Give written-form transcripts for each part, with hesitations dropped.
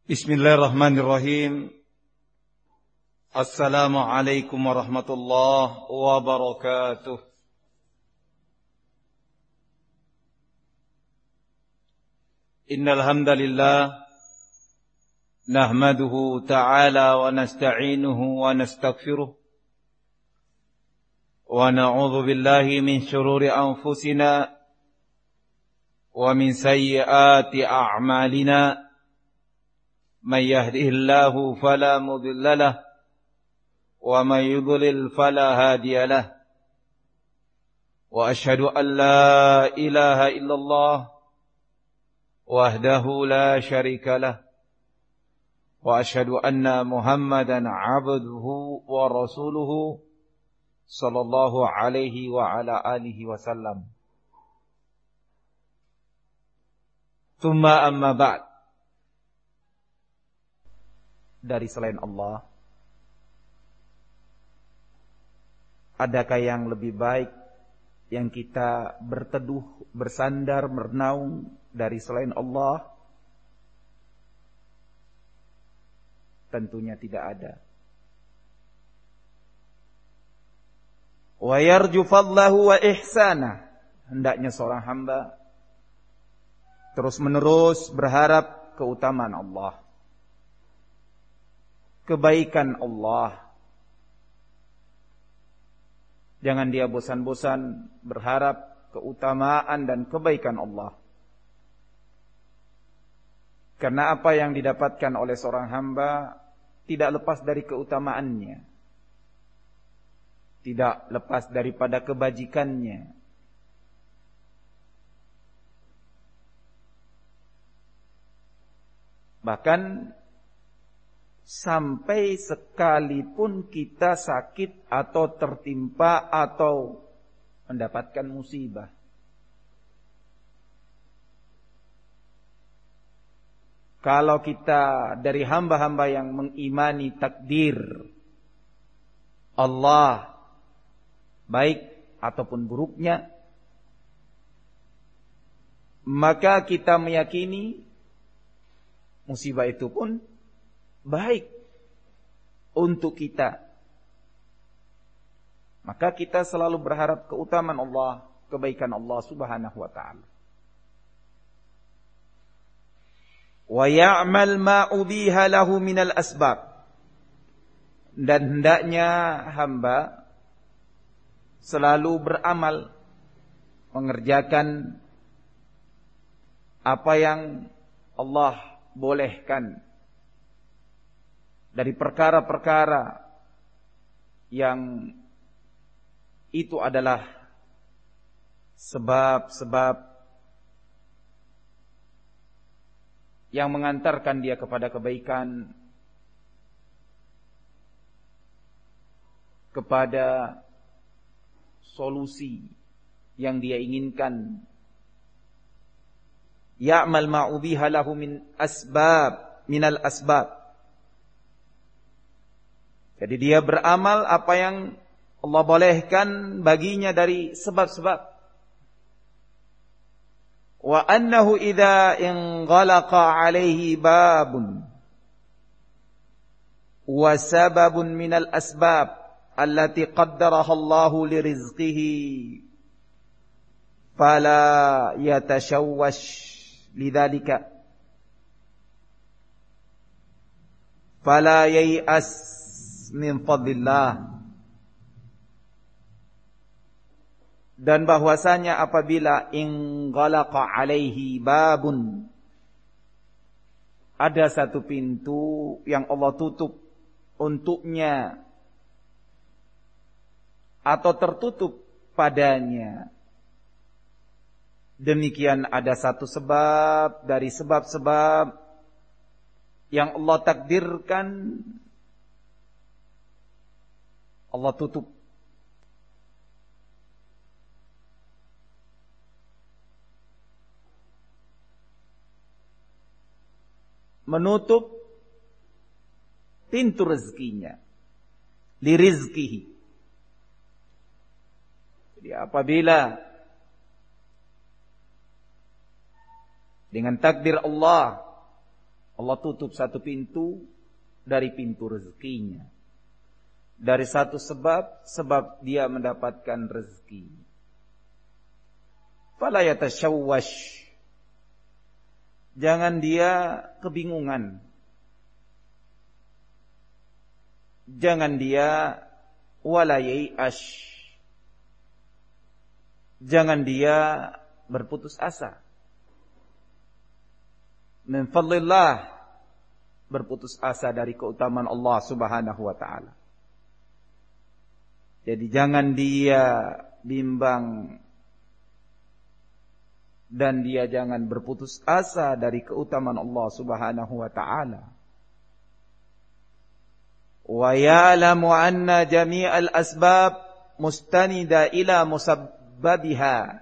Bismillahirrahmanirrahim. Assalamualaikum warahmatullahi wabarakatuh. Innal hamdalillah nahmaduhu ta'ala wa nasta'inuhu wa nastaghfiruh wa na'udzu billahi min shururi anfusina wa min sayyiati a'malina. من يهده الله فلا مضل له ومن يضلل فلا هادي له وأشهد أن لا إله إلا الله وحده لا شريك له وأشهد أن محمدا عبده ورسوله صلى الله عليه وعلى آله وسلم ثم أما بعد. Dari selain Allah, adakah yang lebih baik yang kita berteduh, bersandar, bernaung dari selain Allah? Tentunya tidak ada. Wa yarju fadlahu wa ihsanah. Hendaknya seorang hamba terus-menerus berharap keutamaan Allah, kebaikan Allah. Jangan dia bosan-bosan berharap keutamaan dan kebaikan Allah. Karena apa yang didapatkan oleh seorang hamba tidak lepas dari keutamaannya, tidak lepas daripada kebajikannya. Bahkan sampai sekalipun kita sakit atau tertimpa atau mendapatkan musibah, kalau kita dari hamba-hamba yang mengimani takdir Allah, baik ataupun buruknya, maka kita meyakini musibah itu pun baik untuk kita. Maka kita selalu berharap keutamaan Allah, kebaikan Allah Subhanahu wa ta'ala. Wa ya'mal ma ubiha lahu minal asbab. Dan hendaknya hamba selalu beramal, mengerjakan apa yang Allah bolehkan dari perkara-perkara yang itu adalah sebab-sebab yang mengantarkan dia kepada kebaikan, kepada solusi yang dia inginkan. Ya'mal ma'ubiha lahu minal asbab. Jadi dia beramal apa yang Allah bolehkan baginya dari sebab-sebab. Wa annahu idza inghalaqa alaihi babun wa sababun minal asbab allati qaddaraha Allahu lirizqihi fala yatashawwash lidzalika fala yai'as min fadlillah. Dan bahwasanya apabila inghalaqa alaihi babun, ada satu pintu yang Allah tutup untuknya atau tertutup padanya, demikian ada satu sebab dari sebab-sebab yang Allah takdirkan, Allah tutup. Menutup pintu rezekinya, lirizkihi. Jadi apabila dengan takdir Allah Allah tutup satu pintu dari pintu rezekinya. Dari satu sebab dia mendapatkan rezeki. Fala yatashawwash. Jangan dia kebingungan. Jangan dia wala yai'ash. Jangan dia berputus asa. Min fadlillah, berputus asa dari keutamaan Allah Subhanahu wa taala. Jadi jangan dia bimbang dan dia jangan berputus asa dari keutamaan Allah Subhanahu wa taala. Wa ya'lamu anna jami'al asbab mustanida ila musabbabiha.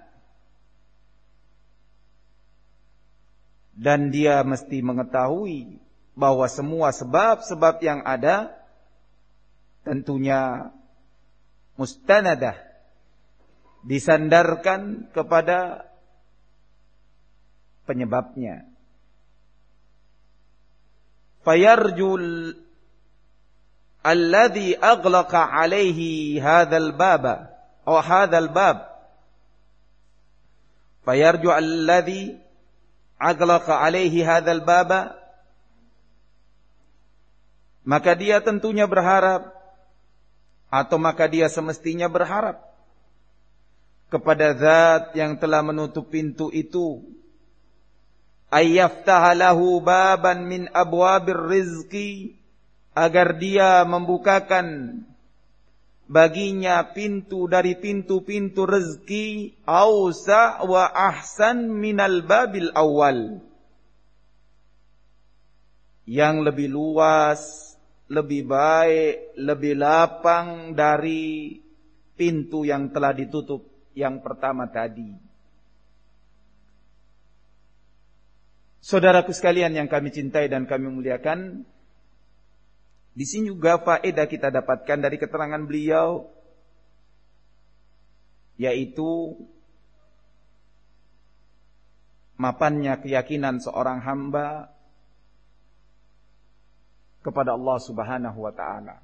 Dan dia mesti mengetahui bahwa semua sebab-sebab yang ada tentunya mustanadah, disandarkan kepada penyebabnya. Fayarjul alladhi aghlaqa alaihi hadzal baba atau hadzal bab. Fayarju alladhi aghlaqa alaihi hadzal baba, maka dia tentunya berharap, atau maka dia semestinya berharap kepada Zat yang telah menutup pintu itu, ayyaftaha lahu baban min abwabir rizqi, agar dia membukakan baginya pintu dari pintu-pintu rezeki, ausa wa ahsan minal babil awal, yang lebih luas, lebih baik, lebih lapang dari pintu yang telah ditutup yang pertama tadi. Saudaraku sekalian yang kami cintai dan kami muliakan, di sini juga faedah kita dapatkan dari keterangan beliau, yaitu mapannya keyakinan seorang hamba kepada Allah Subhanahu wa taala.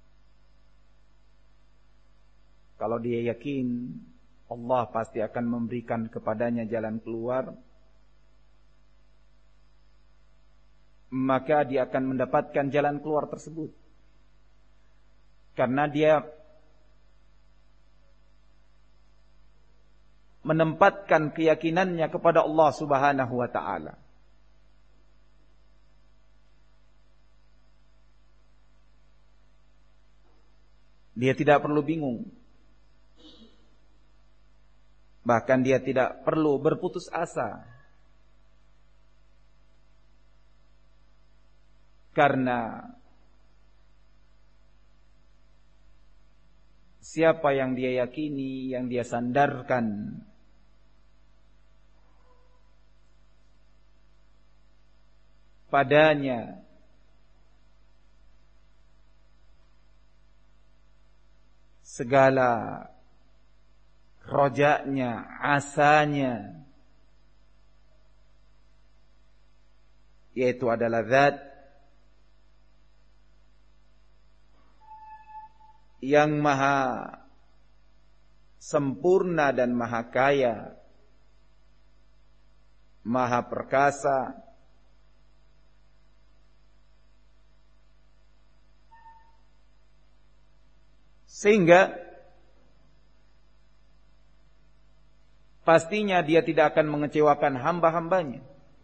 Kalau dia yakin Allah pasti akan memberikan kepadanya jalan keluar, maka dia akan mendapatkan jalan keluar tersebut. Karena dia menempatkan keyakinannya kepada Allah Subhanahu wa taala. Dia tidak perlu bingung. Bahkan dia tidak perlu berputus asa. Karena siapa yang dia yakini, yang dia sandarkan padanya segala rojaknya, asanya, yaitu adalah Zat yang maha sempurna dan maha kaya, maha perkasa, sehingga pastinya dia tidak akan mengecewakan hamba-hambanya.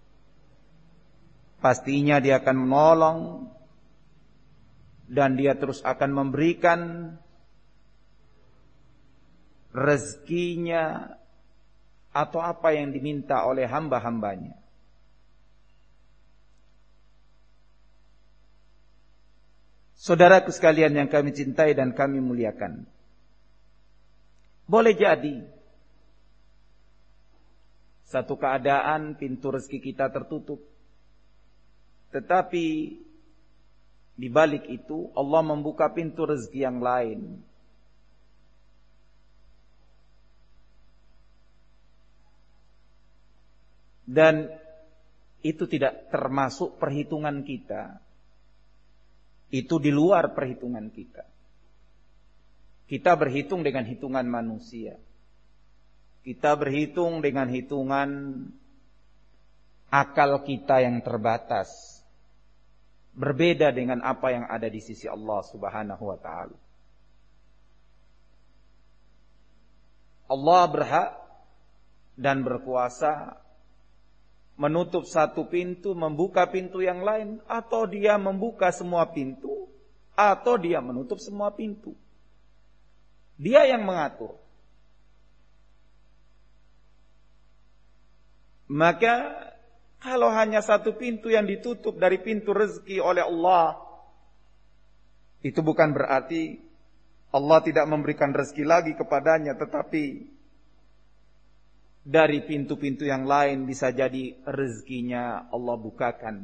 Pastinya dia akan menolong, dan dia terus akan memberikan rezekinya atau apa yang diminta oleh hamba-hambanya. Saudaraku sekalian yang kami cintai dan kami muliakan, boleh jadi satu keadaan pintu rezeki kita tertutup, tetapi di balik itu Allah membuka pintu rezeki yang lain. Dan itu tidak termasuk perhitungan kita. Itu di luar perhitungan kita. Kita berhitung dengan hitungan manusia. Kita berhitung dengan hitungan akal kita yang terbatas. Berbeda dengan apa yang ada di sisi Allah Subhanahu wa ta'ala. Allah berhak dan berkuasa menutup satu pintu, membuka pintu yang lain, atau dia membuka semua pintu, atau dia menutup semua pintu. Dia yang mengatur. Maka kalau hanya satu pintu yang ditutup dari pintu rezeki oleh Allah, itu bukan berarti Allah tidak memberikan rezeki lagi kepadanya, tetapi dari pintu-pintu yang lain bisa jadi rezekinya Allah bukakan.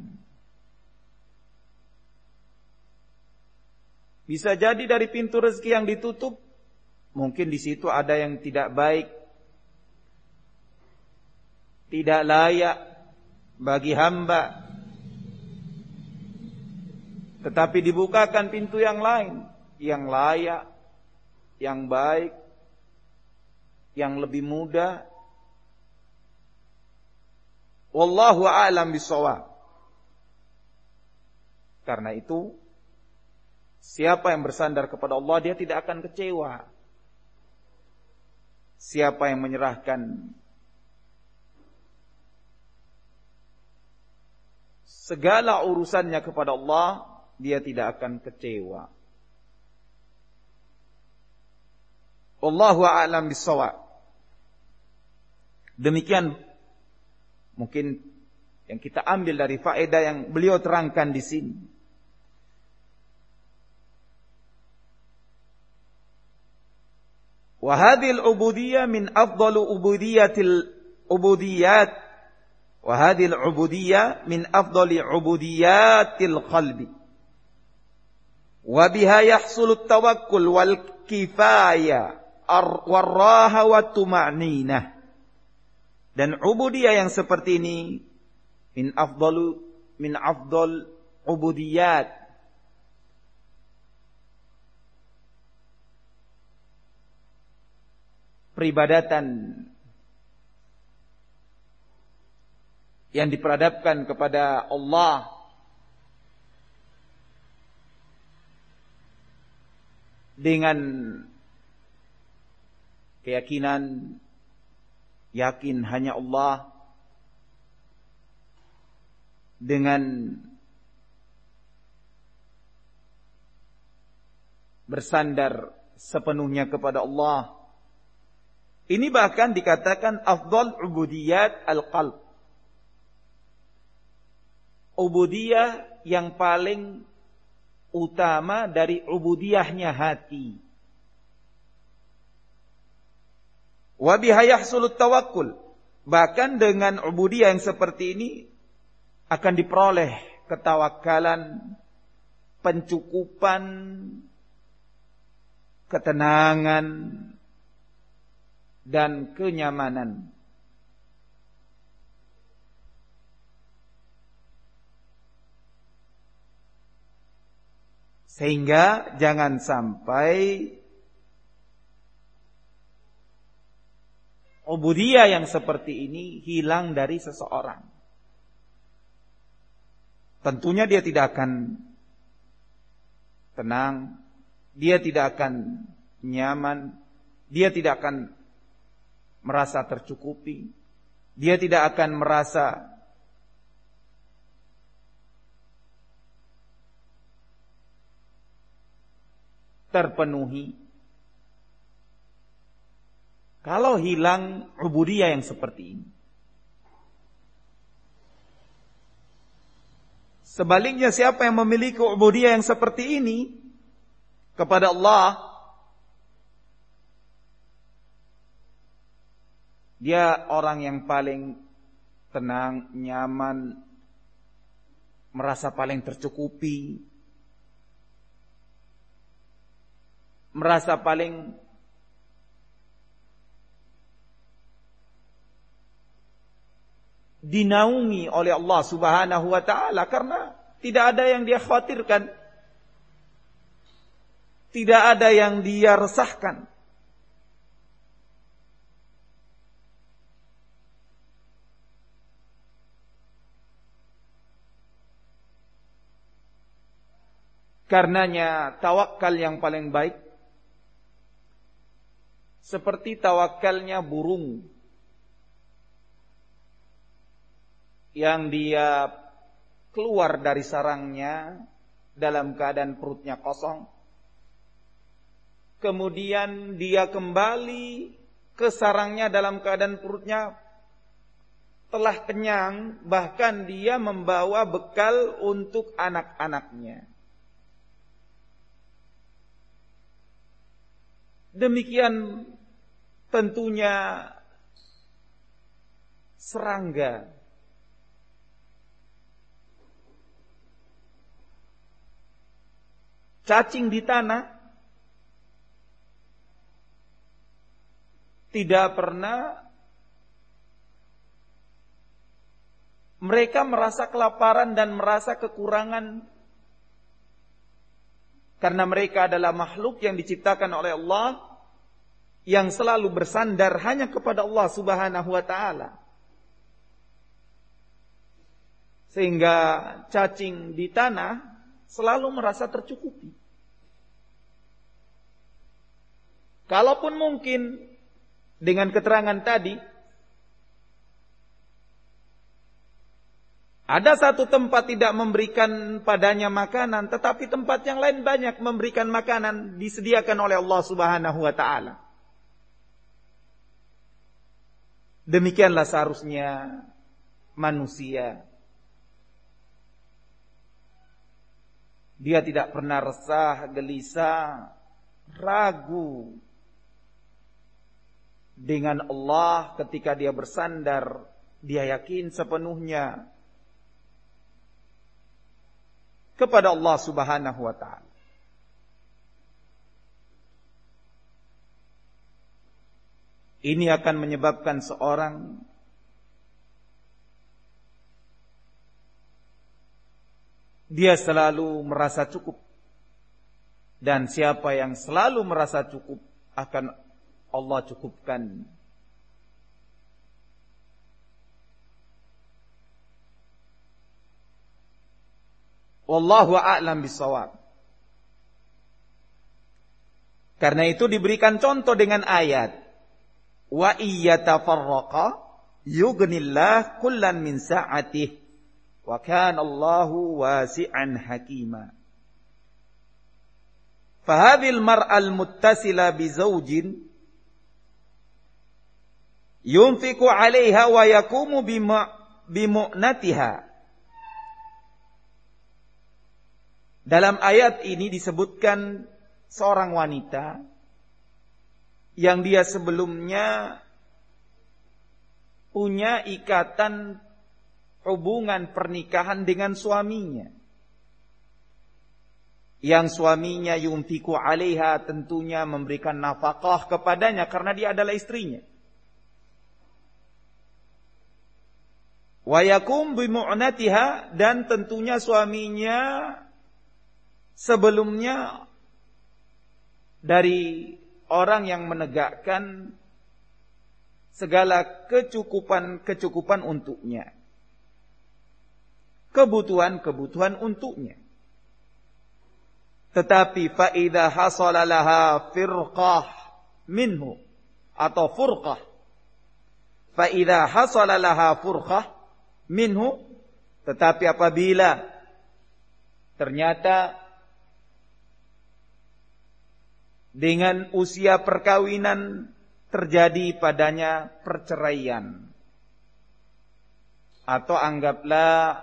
Bisa jadi dari pintu rezeki yang ditutup, mungkin di situ ada yang tidak baik, tidak layak bagi hamba. Tetapi dibukakan pintu yang lain, yang layak, yang baik, yang lebih mudah. Wallahu a'lam bishawab. Karena itu, siapa yang bersandar kepada Allah, dia tidak akan kecewa. Siapa yang menyerahkan segala urusannya kepada Allah, dia tidak akan kecewa. Wallahu a'lam bishawab. Demikian mungkin yang kita ambil dari faedah yang beliau terangkan di sini. Wa hadhil ubudiyyah min afdalu ubudiyat. Wa hadhil ubudiyyah min afdali ubudiyatil qalbi. Wa biha yahsulu at-tawakkul wal kifayah war raha wat tuma'ninah. Dan ubudiyah yang seperti ini min afdal ubudiyat, peribadatan yang diperadabkan kepada Allah dengan keyakinan, yakin hanya Allah, dengan bersandar sepenuhnya kepada Allah. Ini bahkan dikatakan afdal ubudiyat al-qalb. Ubudiyah yang paling utama dari ubudiyahnya hati. Wa biha yahsulut tawakkul. Bahkan dengan ubudiyah yang seperti ini akan diperoleh ketawakalan, pencukupan, ketenangan, dan kenyamanan. Sehingga jangan sampai ubudiyah yang seperti ini hilang dari seseorang. Tentunya dia tidak akan tenang, dia tidak akan nyaman, dia tidak akan merasa tercukupi, dia tidak akan merasa terpenuhi kalau hilang ubudiyah yang seperti ini. Sebaliknya, siapa yang memiliki ubudiyah yang seperti ini kepada Allah, dia orang yang paling tenang, nyaman, merasa paling tercukupi, merasa paling dinaungi oleh Allah Subhanahu wa taala, karena tidak ada yang dia khawatirkan, tidak ada yang dia resahkan. Karenanya tawakal yang paling baik seperti tawakalnya burung yang dia keluar dari sarangnya dalam keadaan perutnya kosong, kemudian dia kembali ke sarangnya dalam keadaan perutnya telah kenyang, bahkan dia membawa bekal untuk anak-anaknya. Demikian tentunya serangga. Cacing di tanah tidak pernah mereka merasa kelaparan dan merasa kekurangan, karena mereka adalah makhluk yang diciptakan oleh Allah, yang selalu bersandar hanya kepada Allah Subhanahu wa taala. Sehingga cacing di tanah selalu merasa tercukupi. Kalaupun mungkin dengan keterangan tadi ada satu tempat tidak memberikan padanya makanan, tetapi tempat yang lain banyak memberikan makanan disediakan oleh Allah Subhanahu wa taala. Demikianlah seharusnya manusia. Dia tidak pernah resah, gelisah, ragu dengan Allah ketika dia bersandar. Dia yakin sepenuhnya kepada Allah Subhanahu wa taala. Ini akan menyebabkan seorang dia selalu merasa cukup. Dan siapa yang selalu merasa cukup akan Allah cukupkan. Wallahu a'lam bishawab. Karena itu diberikan contoh dengan ayat, wa iyyatafarraqa yughnillah kullan min sa'atih wa kana Allahu wasi'an hakima. Fahadhil mar'al muttasila bi zawjin yunfiqu 'alaiha wa yaqumu bi mu'natiha. Dalam ayat ini disebutkan seorang wanita yang dia sebelumnya punya ikatan hubungan pernikahan dengan suaminya. Yang suaminya yunfiqu 'alaiha, tentunya memberikan nafkah kepadanya karena dia adalah istrinya. Wa yakum bi mu'natiha, dan tentunya suaminya sebelumnya dari orang yang menegakkan segala kecukupan untuknya, kebutuhan untuknya. Tetapi fa idza hasala laha firqah minhu atau furqah, fa idza hasala laha furqah minhu, tetapi apabila ternyata dengan usia perkawinan terjadi padanya perceraian, atau anggaplah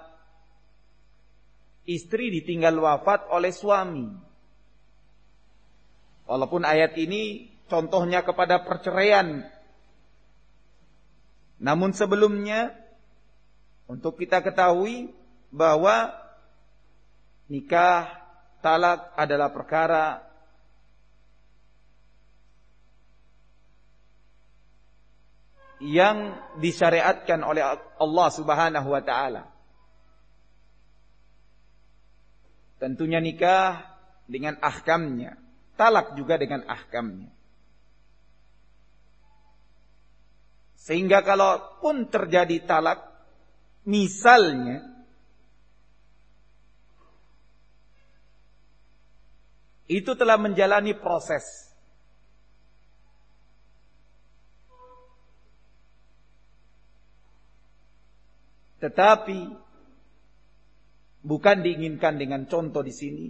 istri ditinggal wafat oleh suami. Walaupun ayat ini contohnya kepada perceraian, namun sebelumnya untuk kita ketahui bahwa nikah, talak adalah perkara yang disyariatkan oleh Allah Subhanahu wa taala. Tentunya nikah dengan ahkamnya, talak juga dengan ahkamnya. Sehingga kalaupun terjadi talak, misalnya itu telah menjalani proses. Tetapi bukan diinginkan dengan contoh di sini.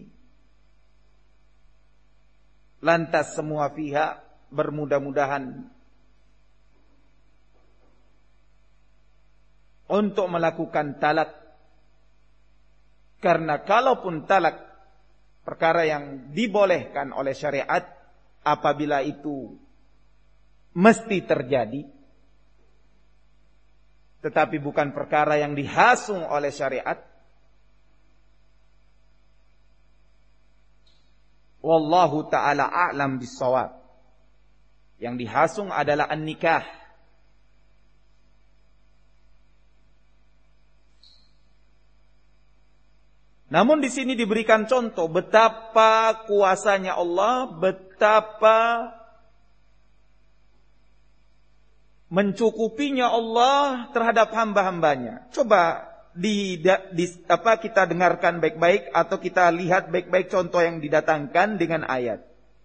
Lantas semua pihak bermudah-mudahan untuk melakukan talak. Karena kalaupun talak perkara yang dibolehkan oleh syariat, apabila itu mesti terjadi, tetapi bukan perkara yang dihasung oleh syariat, wallahu ta'ala a'lam bis-shawab. Yang dihasung adalah an-nikah. Namun di sini diberikan contoh betapa kuasanya Allah, betapa mencukupinya Allah terhadap hamba-hambanya. Coba kita dengarkan baik-baik atau kita lihat baik-baik contoh yang didatangkan dengan ayat.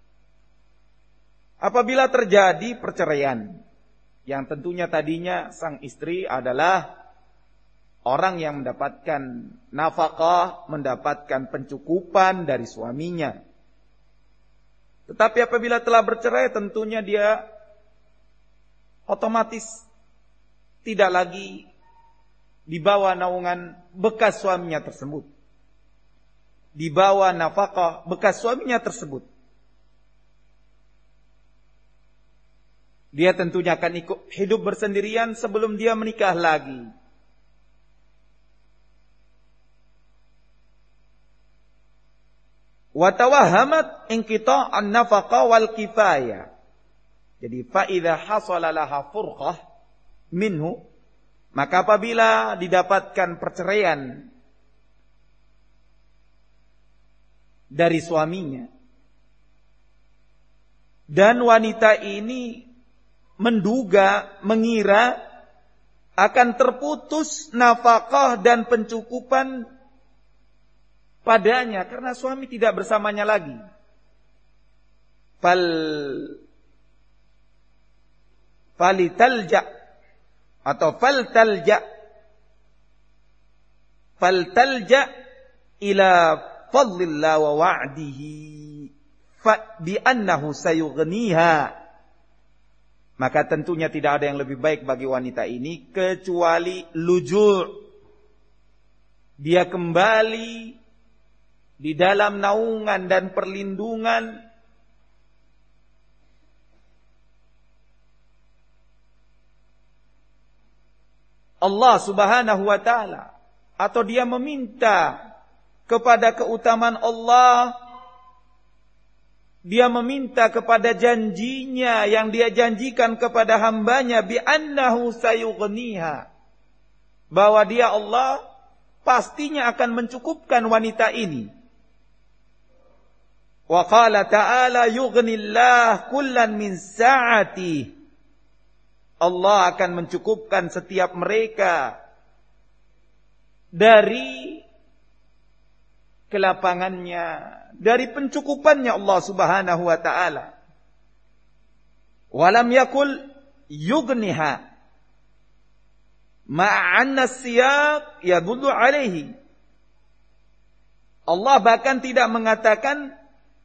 Apabila terjadi perceraian, yang tentunya tadinya sang istri adalah orang yang mendapatkan nafkah, mendapatkan pencukupan dari suaminya. Tetapi apabila telah bercerai, tentunya dia otomatis tidak lagi di bawah naungan bekas suaminya tersebut, di bawah nafkah bekas suaminya tersebut. Dia tentunya akan hidup bersendirian sebelum dia menikah lagi. Wa tawahhamat inqita'an nafaqah wal kifayah. Jadi fa idza hasala laha furqah minhu, maka apabila didapatkan perceraian dari suaminya dan wanita ini mengira akan terputus nafkah dan pencukupan padanya karena suami tidak bersamanya lagi, faltalja ila fadlillah wa wa'dihi fa bi annahu sayughniha. Maka tentunya tidak ada yang lebih baik bagi wanita ini kecuali lujur. Dia kembali di dalam naungan dan perlindungan Allah Subhanahu wa ta'ala, atau dia meminta kepada keutamaan Allah, dia meminta kepada janjinya yang dia janjikan kepada hambanya, bi annahu sayughniha, bahwa dia Allah pastinya akan mencukupkan wanita ini. Wa qala ta'ala yughnillah kullan min sa'ati, Allah akan mencukupkan setiap mereka dari kelapangannya, dari pencukupannya Allah Subhanahu wa ta'ala. Walam yakul yughniha ma'anna siyaq yadullu alaihi. Allah bahkan tidak mengatakan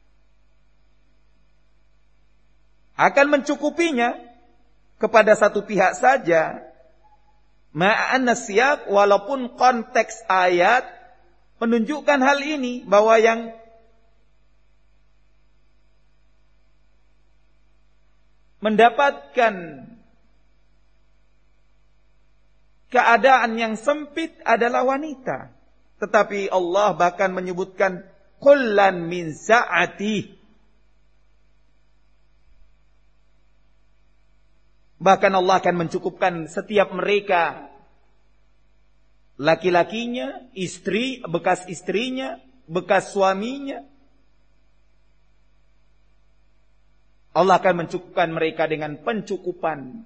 akan mencukupinya kepada satu pihak saja. Ma'anna siyaq, walaupun konteks ayat menunjukkan hal ini, bahwa yang mendapatkan keadaan yang sempit adalah wanita. Tetapi Allah bahkan menyebutkan kullan min sa'ati. Bahkan Allah akan mencukupkan setiap mereka, laki-lakinya, istri, bekas istrinya, bekas suaminya. Allah akan mencukupkan mereka dengan pencukupan.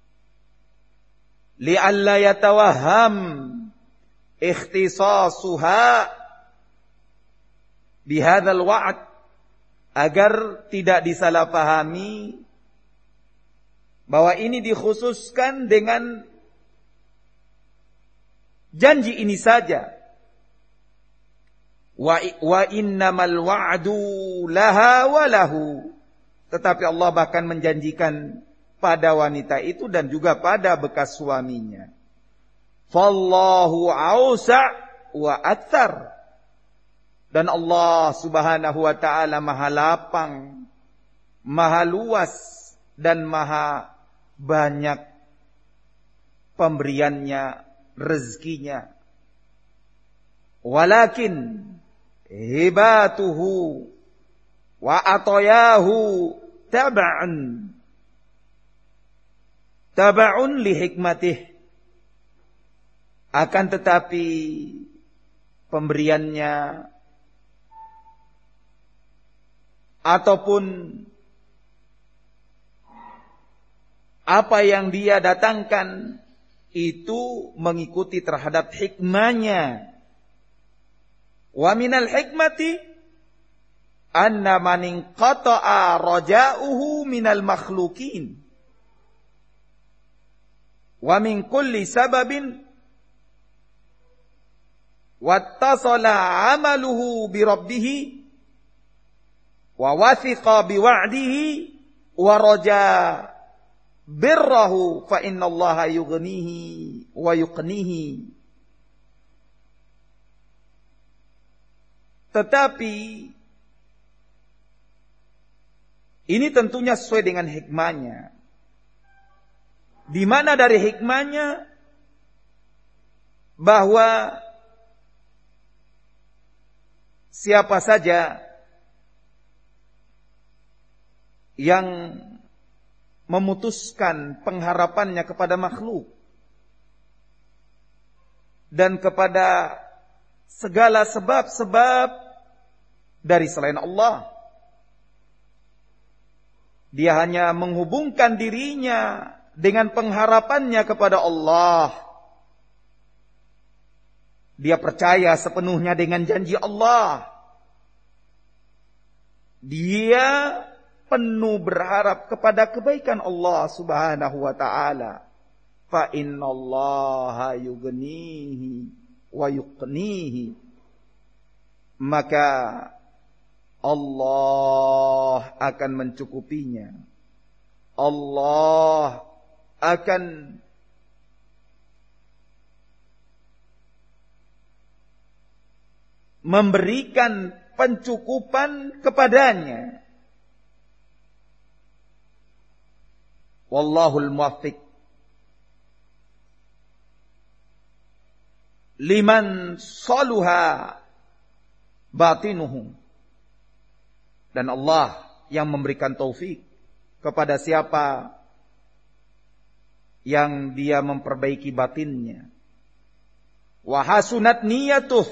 Li'alla yatawahham ikhtisasuha bihadzal wa'd, agar tidak disalahpahami bahwa ini dikhususkan dengan janji ini saja. Wa innamal wa'du laha wa lahu. Tetapi Allah bahkan menjanjikan pada wanita itu dan juga pada bekas suaminya. Fallahu awsa' wa aktsar. Dan Allah Subhanahu wa ta'ala maha lapang, maha luas, dan maha banyak pemberiannya, rezekinya. Walakin hibatuhu wa atayahu taba'un li hikmatih. Akan tetapi pemberiannya ataupun apa yang dia datangkan itu mengikuti terhadap hikmahnya. Wa minal hikmati anna man inqata'a raja'uhu minal makhluqin wa min kulli sababin wattasala 'amaluhu bi rabbih wa wathiqa bi wa'dihi wa raja birrahu fa innallaha yughnihi wa yuqnihi. Tetapi ini tentunya sesuai dengan hikmahnya. Di mana dari hikmahnya bahwa siapa saja yang memutuskan pengharapannya kepada makhluk dan kepada segala sebab-sebab dari selain Allah, dia hanya menghubungkan dirinya dengan pengharapannya kepada Allah. Dia percaya sepenuhnya dengan janji Allah. Dia penuh berharap kepada kebaikan Allah Subhanahu wa ta'ala. Fa innallaha yughnihi wa yuqnihi. Maka Allah akan mencukupinya. Allah akan memberikan pencukupan kepadanya. Wallahul muwaffiq liman saluha batinuhum. Dan Allah yang memberikan taufik kepada siapa yang dia memperbaiki batinnya. Wa hasunat niyatuh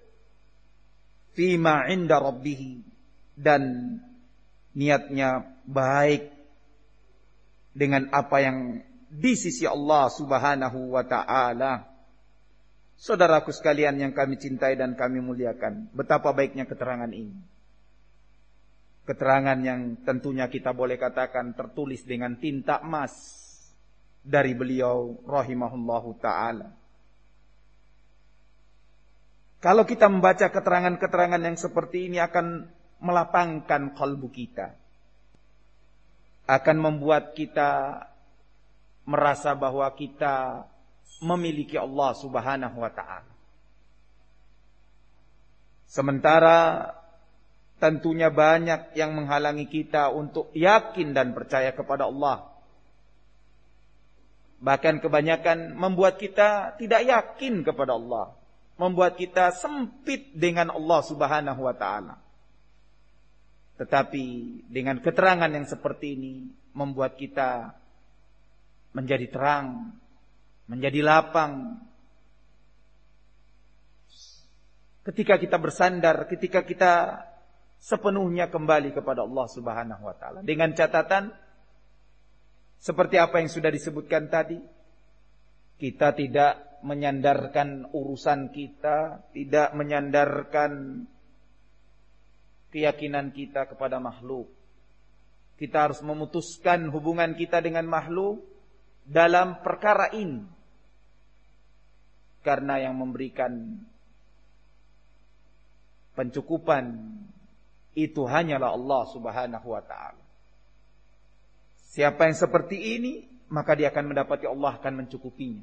fima 'inda rabbih, dan niatnya baik dengan apa yang di sisi Allah Subhanahu wa ta'ala. Saudaraku sekalian yang kami cintai dan kami muliakan, betapa baiknya keterangan ini. Keterangan yang tentunya kita boleh katakan tertulis dengan tinta emas dari beliau rahimahullahu ta'ala. Kalau kita membaca keterangan-keterangan yang seperti ini akan melapangkan kalbu kita, akan membuat kita merasa bahwa kita memiliki Allah Subhanahu wa ta'ala. Sementara tentunya banyak yang menghalangi kita untuk yakin dan percaya kepada Allah. Bahkan kebanyakan membuat kita tidak yakin kepada Allah, membuat kita sempit dengan Allah Subhanahu wa ta'ala. Tetapi dengan keterangan yang seperti ini membuat kita menjadi terang, menjadi lapang. Ketika kita bersandar, ketika kita sepenuhnya kembali kepada Allah Subhanahu wa taala. Dengan catatan seperti apa yang sudah disebutkan tadi, kita tidak menyandarkan urusan kita, tidak menyandarkan keyakinan kita kepada makhluk. Kita harus memutuskan hubungan kita dengan makhluk dalam perkara ini. Karena yang memberikan pencukupan itu hanyalah Allah Subhanahu wa taala. Siapa yang seperti ini, maka dia akan mendapati Allah akan mencukupinya.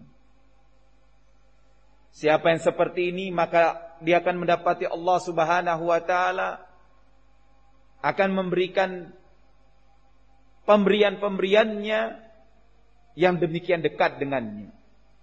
Siapa yang seperti ini, maka dia akan mendapati Allah Subhanahu wa taala akan memberikan pemberian-pemberiannya yang demikian dekat dengannya.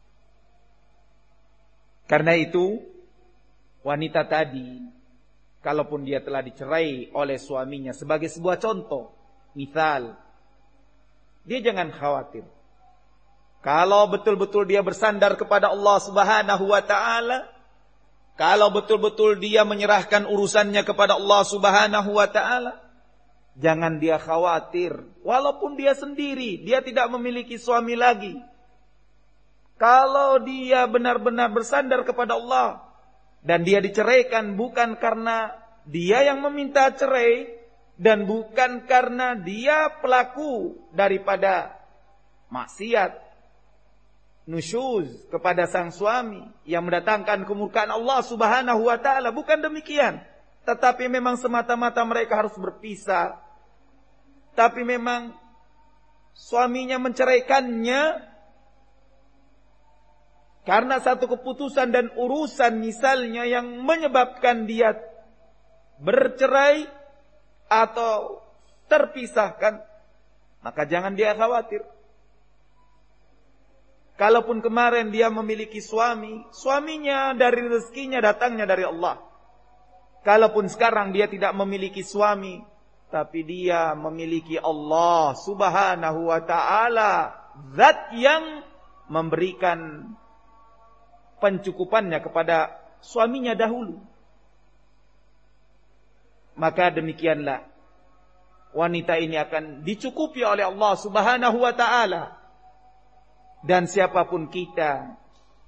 Karena itu, wanita tadi, kalaupun dia telah dicerai oleh suaminya, sebagai sebuah contoh, misal, dia jangan khawatir. Kalau betul-betul dia bersandar kepada Allah Subhanahu wa taala, kalau betul-betul dia menyerahkan urusannya kepada Allah Subhanahu wa taala, jangan dia khawatir. Walaupun dia sendiri, dia tidak memiliki suami lagi. Kalau dia benar-benar bersandar kepada Allah dan dia diceraikan bukan karena dia yang meminta cerai dan bukan karena dia pelaku daripada maksiat, nusyuz kepada sang suami yang mendatangkan kemurkaan Allah Subhanahu wa taala, bukan demikian. Tetapi memang semata-mata mereka harus berpisah. Tapi memang suaminya menceraikannya karena satu keputusan dan urusan misalnya yang menyebabkan dia bercerai atau terpisahkan, maka jangan dia khawatir. Kalaupun kemarin dia memiliki suami, suaminya dari rezekinya datangnya dari Allah. Kalaupun sekarang dia tidak memiliki suami, tapi dia memiliki Allah Subhanahu wa ta'ala, zat yang memberikan pencukupannya kepada suaminya dahulu. Maka demikianlah wanita ini akan dicukupi oleh Allah Subhanahu wa ta'ala. Dan siapapun kita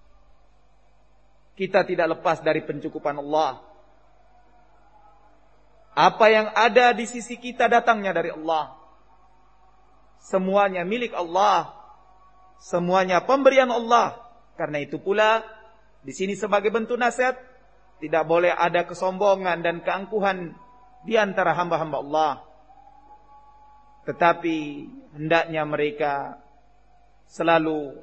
tidak lepas dari pencukupan Allah. Apa yang ada di sisi kita datangnya dari Allah. Semuanya milik Allah. Semuanya pemberian Allah. Karena itu pula di sini sebagai bentuk nasihat, tidak boleh ada kesombongan dan keangkuhan di antara hamba-hamba Allah. Tetapi hendaknya mereka selalu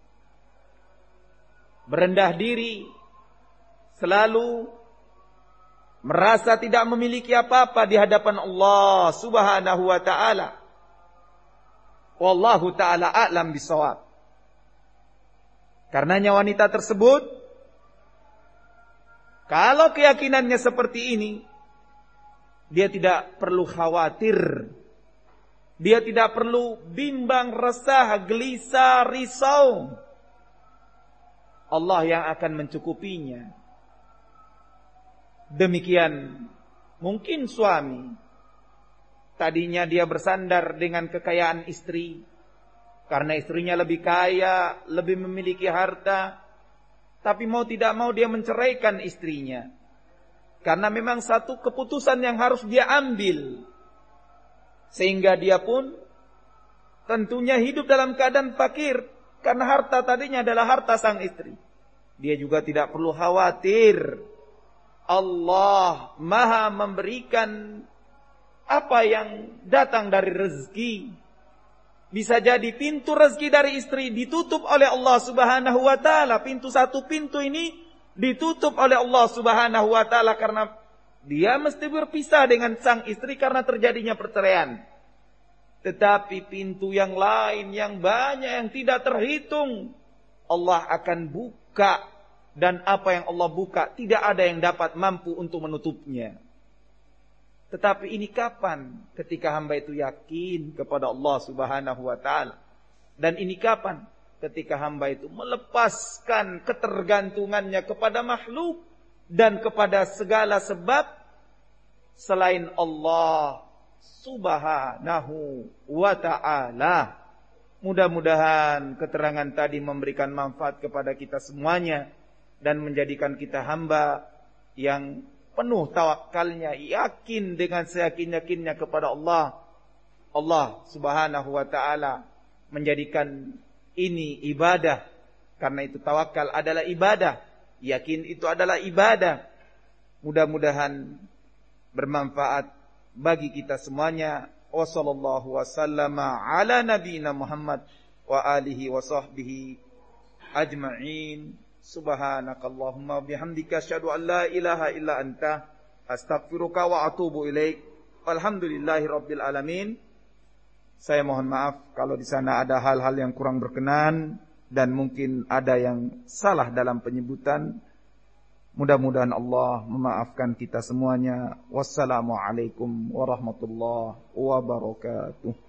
berendah diri, selalu merasa tidak memiliki apa-apa di hadapan Allah Subhanahu wa ta'ala. Wallahu ta'ala a'lam bisawab. Karenanya wanita tersebut, kalau keyakinannya seperti ini, dia tidak perlu khawatir. Dia tidak perlu bimbang, resah, gelisah, risau. Allah yang akan mencukupinya. Demikian mungkin suami. Tadinya dia bersandar dengan kekayaan istri. Karena istrinya lebih kaya, lebih memiliki harta. Tapi mau tidak mau dia menceraikan istrinya. Karena memang satu keputusan yang harus dia ambil. Sehingga dia pun tentunya hidup dalam keadaan fakir. Karena harta tadinya adalah harta sang istri. Dia juga tidak perlu khawatir. Allah Maha memberikan apa yang datang dari rezeki. Bisa jadi pintu rezeki dari istri ditutup oleh Allah Subhanahu wa ta'ala. Satu pintu ini ditutup oleh Allah Subhanahu wa ta'ala karena dia mesti berpisah dengan sang istri karena terjadinya perceraian. Tetapi pintu yang lain yang banyak yang tidak terhitung, Allah akan buka. Dan apa yang Allah buka tidak ada yang dapat mampu untuk menutupnya. Tetapi ini kapan? Ketika hamba itu yakin kepada Allah Subhanahu wa ta'ala. Dan ini kapan? Ketika hamba itu melepaskan ketergantungannya kepada makhluk dan kepada segala sebab selain Allah Subhanahu wa ta'ala. Mudah-mudahan keterangan tadi memberikan manfaat kepada kita semuanya dan menjadikan kita hamba yang penuh tawakalnya, yakin dengan seyakin-yakinnya kepada Allah. Allah Subhanahu wa ta'ala menjadikan ini ibadah. Karena itu tawakal adalah ibadah, yakin itu adalah ibadah. Mudah-mudahan bermanfaat bagi kita semuanya. Wassallallahu wasallama ala nabiyina Muhammad wa alihi wa sahbihi ajma'in. Subhanakallahumma bihamdika asyhadu an la ilaha illa anta astaghfiruka wa atubu ilaik. Walhamdulillahi rabbil alamin. Saya mohon maaf kalau di sana ada hal-hal yang kurang berkenan dan mungkin ada yang salah dalam penyebutan. Mudah-mudahan Allah memaafkan kita semuanya. Wassalamualaikum warahmatullahi wabarakatuh.